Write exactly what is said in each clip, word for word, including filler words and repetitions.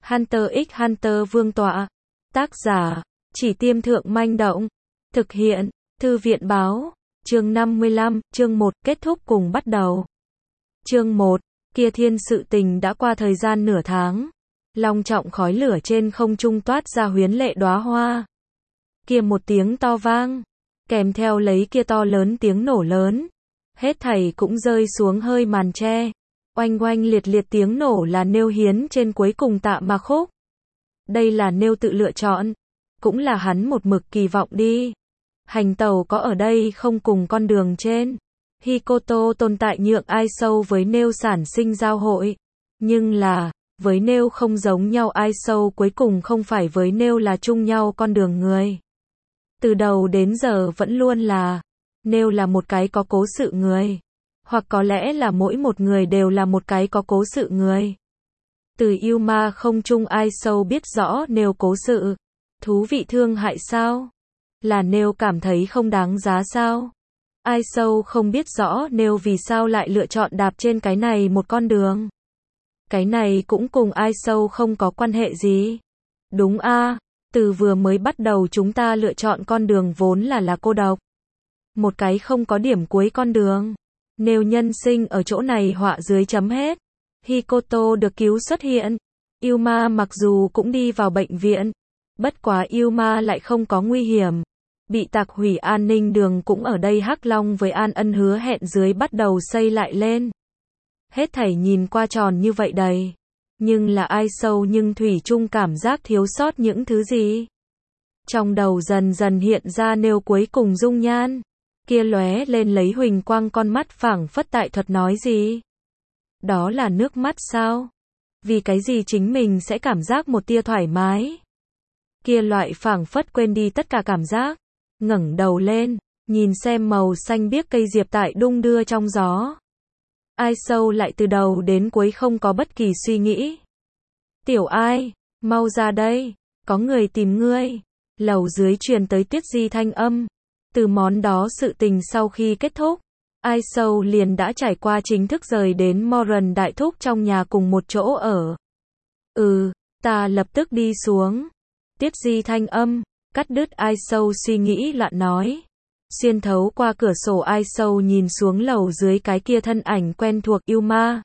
Hunter x Hunter Vương tọa. Tác giả, Chỉ Tiêm Thượng Manh Động. Thực hiện, Thư viện Báo. Chương năm mươi lăm, chương một, kết thúc cùng bắt đầu. Chương một, kia thiên sự tình đã qua thời gian nửa tháng. Long trọng khói lửa trên không trung toát ra huyến lệ đóa hoa. Kia một tiếng to vang, kèm theo lấy kia to lớn tiếng nổ lớn. Hết thảy cũng rơi xuống hơi màn tre. Oanh oanh liệt liệt tiếng nổ là nêu hiến trên cuối cùng tạ mà khúc. Đây là nêu tự lựa chọn, cũng là hắn một mực kỳ vọng đi. Hành tàu có ở đây không cùng con đường trên. Hikoto tồn tại nhượng ai sâu với nêu sản sinh giao hội. Nhưng là, với nêu không giống nhau ai sâu cuối cùng không phải với nêu là chung nhau con đường người. Từ đầu đến giờ vẫn luôn là, nêu là một cái có cố sự người. Hoặc có lẽ là mỗi một người đều là một cái có cố sự người. Từ yêu ma không chung ai sâu biết rõ nêu cố sự. Thú vị thương hại sao? Là nêu cảm thấy không đáng giá sao? Ai sâu không biết rõ nêu vì sao lại lựa chọn đạp trên cái này một con đường. Cái này cũng cùng ai sâu không có quan hệ gì. Đúng a, từ vừa mới bắt đầu chúng ta lựa chọn con đường vốn là là cô độc. Một cái không có điểm cuối con đường. Nêu nhân sinh ở chỗ này họa dưới chấm hết. Hikoto được cứu xuất hiện. Yuma mặc dù cũng đi vào bệnh viện. Bất quá Yuma lại không có nguy hiểm. Bị tạc hủy an ninh đường cũng ở đây Hắc Long với An Ân hứa hẹn dưới bắt đầu xây lại lên. Hết thảy nhìn qua tròn như vậy đầy. Nhưng là ai sâu nhưng thủy chung cảm giác thiếu sót những thứ gì. Trong đầu dần dần hiện ra nêu cuối cùng dung nhan. Kia lóe lên lấy huỳnh quang con mắt phảng phất tại thuật nói gì. Đó là nước mắt sao? Vì cái gì chính mình sẽ cảm giác một tia thoải mái? Kia loại phảng phất quên đi tất cả cảm giác. Ngẩng đầu lên, nhìn xem màu xanh biếc cây diệp tại đung đưa trong gió. Ai sâu lại từ đầu đến cuối không có bất kỳ suy nghĩ. Tiểu ai, mau ra đây, có người tìm ngươi. Lầu dưới truyền tới Tuyết Di thanh âm. Từ món đó sự tình sau khi kết thúc, ai sâu liền đã trải qua chính thức rời đến Moran đại thúc trong nhà cùng một chỗ ở. Ừ, ta lập tức đi xuống. Tuyết Di thanh âm, cắt đứt ai sâu suy nghĩ loạn nói. Xuyên thấu qua cửa sổ ai sâu nhìn xuống lầu dưới cái kia thân ảnh quen thuộc Yuma.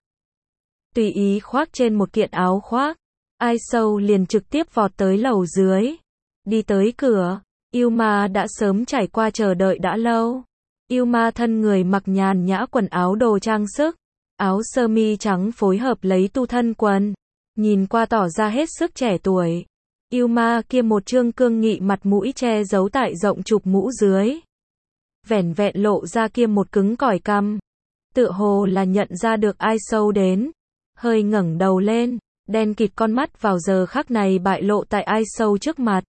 Tùy ý khoác trên một kiện áo khoác, ai sâu liền trực tiếp vọt tới lầu dưới. Đi tới cửa. Yuma đã sớm trải qua chờ đợi đã lâu. Yuma thân người mặc nhàn nhã quần áo đồ trang sức, áo sơ mi trắng phối hợp lấy tu thân quần, nhìn qua tỏ ra hết sức trẻ tuổi. Yuma kia một trương cương nghị mặt mũi che giấu tại rộng chụp mũ dưới, vẻn vẹn lộ ra kia một cứng cỏi cằm, tựa hồ là nhận ra được ai sâu đến, hơi ngẩng đầu lên, đen kịt con mắt vào giờ khắc này bại lộ tại ai sâu trước mặt.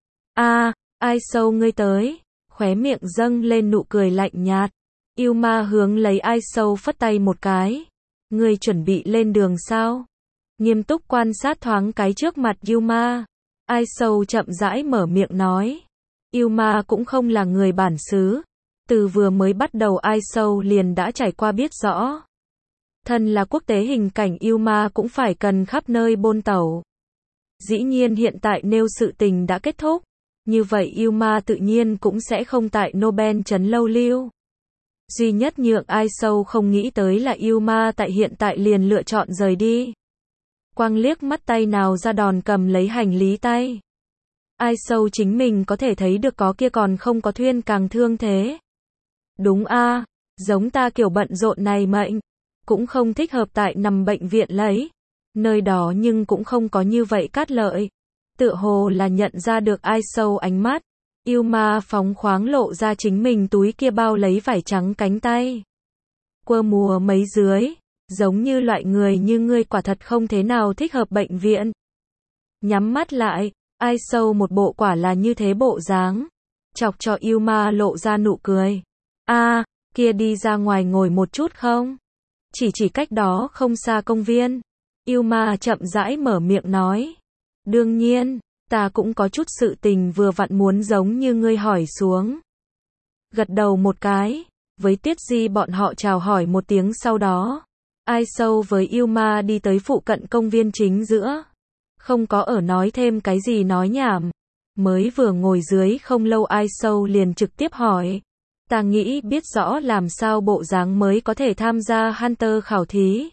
A, ai sâu ngươi tới, khóe miệng dâng lên nụ cười lạnh nhạt. Yuma hướng lấy ai sâu phất tay một cái. Ngươi chuẩn bị lên đường sao? Nghiêm túc quan sát thoáng cái trước mặt Yuma. Ai sâu chậm rãi mở miệng nói. Yuma cũng không là người bản xứ. Từ vừa mới bắt đầu ai sâu liền đã trải qua biết rõ. Thân là quốc tế hình cảnh Yuma cũng phải cần khắp nơi bôn tẩu. Dĩ nhiên hiện tại nêu sự tình đã kết thúc. Như vậy Yuma tự nhiên cũng sẽ không tại Nobel trấn lâu lưu. Duy nhất nhượng ai sâu không nghĩ tới là Yuma tại hiện tại liền lựa chọn rời đi. Quang liếc mắt tay nào ra đòn cầm lấy hành lý tay. Ai sâu chính mình có thể thấy được có kia còn không có thuyên càng thương thế. Đúng a, giống ta kiểu bận rộn này mệnh, cũng không thích hợp tại nằm bệnh viện lấy. Nơi đó nhưng cũng không có như vậy cát lợi. Tựa hồ là nhận ra được ai sâu ánh mắt. Yuma phóng khoáng lộ ra chính mình túi kia bao lấy vải trắng cánh tay. Quơ mùa mấy dưới, giống như loại người như ngươi quả thật không thế nào thích hợp bệnh viện. Nhắm mắt lại, ai sâu một bộ quả là như thế bộ dáng. Chọc cho Yuma lộ ra nụ cười. A, kia đi ra ngoài ngồi một chút không? Chỉ chỉ cách đó không xa công viên. Yuma chậm rãi mở miệng nói. Đương nhiên, ta cũng có chút sự tình vừa vặn muốn giống như ngươi hỏi xuống. Gật đầu một cái, với Tuyết Di bọn họ chào hỏi một tiếng sau đó. Ai sâu với Yuma đi tới phụ cận công viên chính giữa. Không có ở nói thêm cái gì nói nhảm. Mới vừa ngồi dưới không lâu Ai Sâu liền trực tiếp hỏi. Ta nghĩ biết rõ làm sao bộ dáng mới có thể tham gia Hunter khảo thí.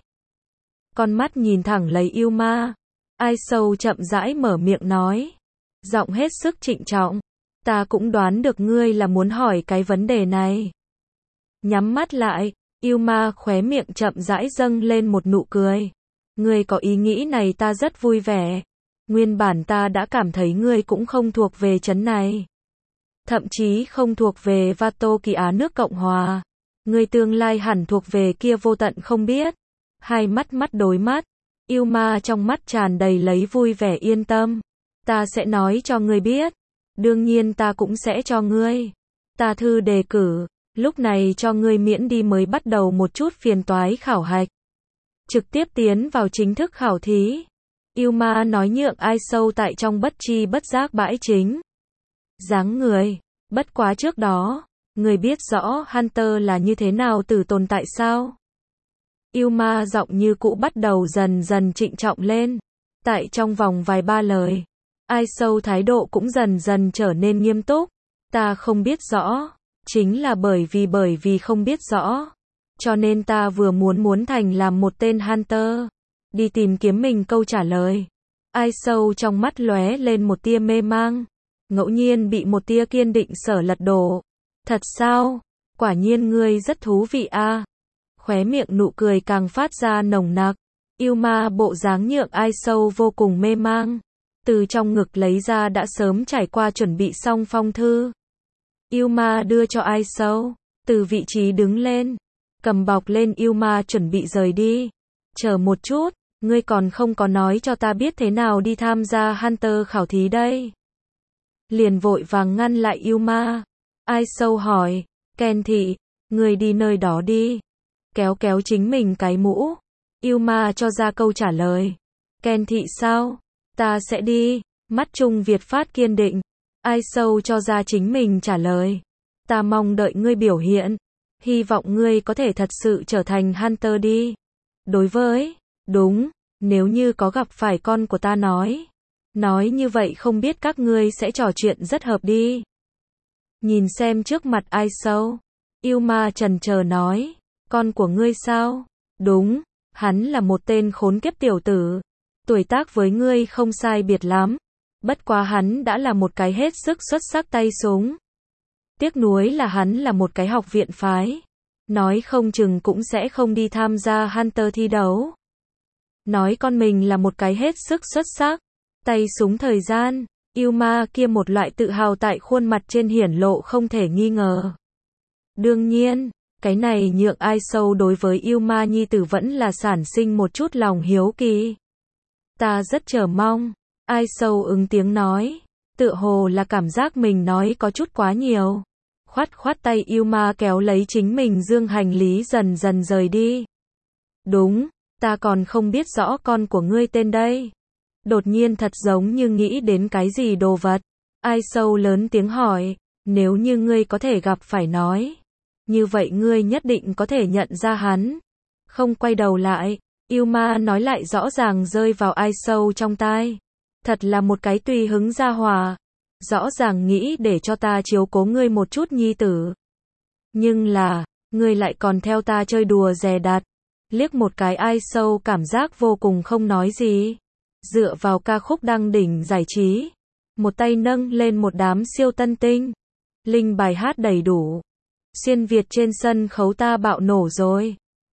Con mắt nhìn thẳng lấy yêu ma. Ai Sâu chậm rãi mở miệng nói. Giọng hết sức trịnh trọng. Ta cũng đoán được ngươi là muốn hỏi cái vấn đề này. Nhắm mắt lại, yêu ma khóe miệng chậm rãi dâng lên một nụ cười. Ngươi có ý nghĩ này ta rất vui vẻ. Nguyên bản ta đã cảm thấy ngươi cũng không thuộc về trấn này. Thậm chí không thuộc về Vato Kỳ Á nước Cộng Hòa. Ngươi tương lai hẳn thuộc về kia vô tận không biết. Hai mắt mắt đối mắt. Yêu ma trong mắt tràn đầy lấy vui vẻ yên tâm. Ta sẽ nói cho ngươi biết. Đương nhiên ta cũng sẽ cho ngươi. Ta thư đề cử. Lúc này cho ngươi miễn đi mới bắt đầu một chút phiền toái khảo hạch. Trực tiếp tiến vào chính thức khảo thí. Yêu ma nói nhượng Ai Sâu tại trong bất chi bất giác bãi chính. Dáng người. Bất quá trước đó, người biết rõ Hunter là như thế nào từ tồn tại sao? Yêu ma giọng như cũ bắt đầu dần dần trịnh trọng lên. Tại trong vòng vài ba lời, Ai Sâu thái độ cũng dần dần trở nên nghiêm túc. Ta không biết rõ, chính là bởi vì bởi vì không biết rõ. Cho nên ta vừa muốn muốn thành làm một tên Hunter. Đi tìm kiếm mình câu trả lời. Ai Sâu trong mắt lóe lên một tia mê mang. Ngẫu nhiên bị một tia kiên định sở lật đổ. Thật sao? Quả nhiên ngươi rất thú vị a. À? Khóe miệng nụ cười càng phát ra nồng nặc. Yêu ma bộ dáng nhượng Ai Sâu vô cùng mê mang. Từ trong ngực lấy ra đã sớm trải qua chuẩn bị xong phong thư. Yêu ma đưa cho Ai Sâu. Từ vị trí đứng lên. Cầm bọc lên yêu ma chuẩn bị rời đi. Chờ một chút. Ngươi còn không có nói cho ta biết thế nào đi tham gia Hunter khảo thí đây. Liền vội vàng ngăn lại yêu ma. Ai Sâu hỏi. Ken thị. Ngươi đi nơi đó đi. Kéo kéo chính mình cái mũ. Yêu ma cho ra câu trả lời. Ken thị sao? Ta sẽ đi. Mắt Trung Việt phát kiên định. Ai Sâu cho ra chính mình trả lời. Ta mong đợi ngươi biểu hiện. Hy vọng ngươi có thể thật sự trở thành Hunter đi. Đối với, đúng, nếu như có gặp phải con của ta nói. Nói như vậy không biết các ngươi sẽ trò chuyện rất hợp đi. Nhìn xem trước mặt Ai Sâu. Yêu ma chần chờ nói. Con của ngươi sao? Đúng, hắn là một tên khốn kiếp tiểu tử. Tuổi tác với ngươi không sai biệt lắm. Bất quá hắn đã là một cái hết sức xuất sắc tay súng. Tiếc nuối là hắn là một cái học viện phái. Nói không chừng cũng sẽ không đi tham gia Hunter thi đấu. Nói con mình là một cái hết sức xuất sắc. Tay súng thời gian. Yêu ma kia một loại tự hào tại khuôn mặt trên hiển lộ không thể nghi ngờ. Đương nhiên, cái này nhượng Ai Sâu đối với yêu ma nhi tử vẫn là sản sinh một chút lòng hiếu kỳ. Ta rất chờ mong. Ai Sâu ứng tiếng nói. Tựa hồ là cảm giác mình nói có chút quá nhiều. Khoát khoát tay yêu ma kéo lấy chính mình dương hành lý dần dần rời đi. Đúng, ta còn không biết rõ con của ngươi tên đây. Đột nhiên thật giống như nghĩ đến cái gì đồ vật. Ai Sâu lớn tiếng hỏi. Nếu như ngươi có thể gặp phải nói. Như vậy ngươi nhất định có thể nhận ra hắn. Không quay đầu lại. Yêu ma nói lại rõ ràng rơi vào Ai Sâu trong tai. Thật là một cái tùy hứng gia hòa. Rõ ràng nghĩ để cho ta chiếu cố ngươi một chút nhi tử. Nhưng là, ngươi lại còn theo ta chơi đùa dè đặt. Liếc một cái Ai Sâu cảm giác vô cùng không nói gì. Dựa vào ca khúc đăng đỉnh giải trí. Một tay nâng lên một đám siêu tân tinh. Linh bài hát đầy đủ. Xuyên Việt trên sân khấu ta bạo nổ rồi.